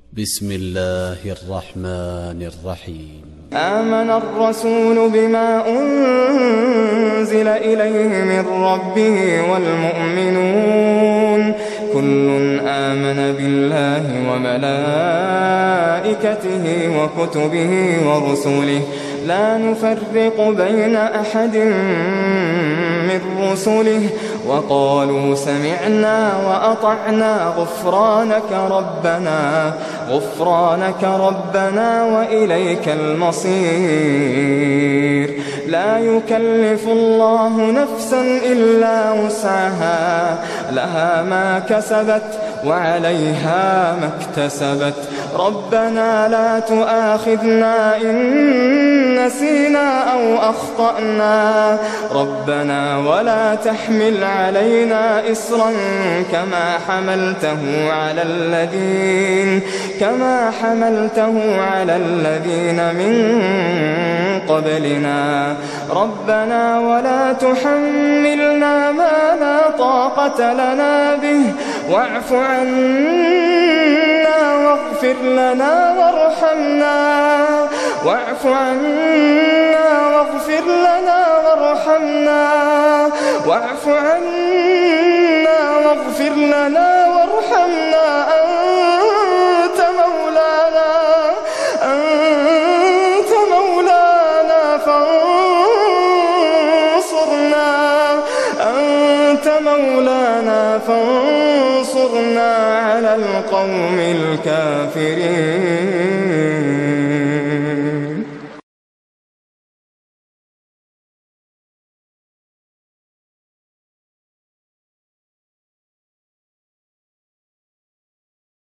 بسم الله الرحمن الرحيم. آمن الرسول بما أنزل إليه من ربه والمؤمنون كل آمن بالله وملائكته وكتبه ورسله لا نفرق بين أحد من رسله وقالوا سمعنا وأطعنا غفرانك ربنا وإليك المصير. لا يكلف الله نفسا إلا وسعها لها ما كسبت وعليها ما اكتسبت. ربنا لا تؤاخذنا إن نسينا أو أخطأنا ربنا ولا تحمل علينا إصرا كما حملته على الذين من قبلنا ربنا ولا تحملنا ما لا طاقة لنا به واعف عنا واغفر لنا وارحمنا أنت مولانا فانصرنا على القوم الكافرين.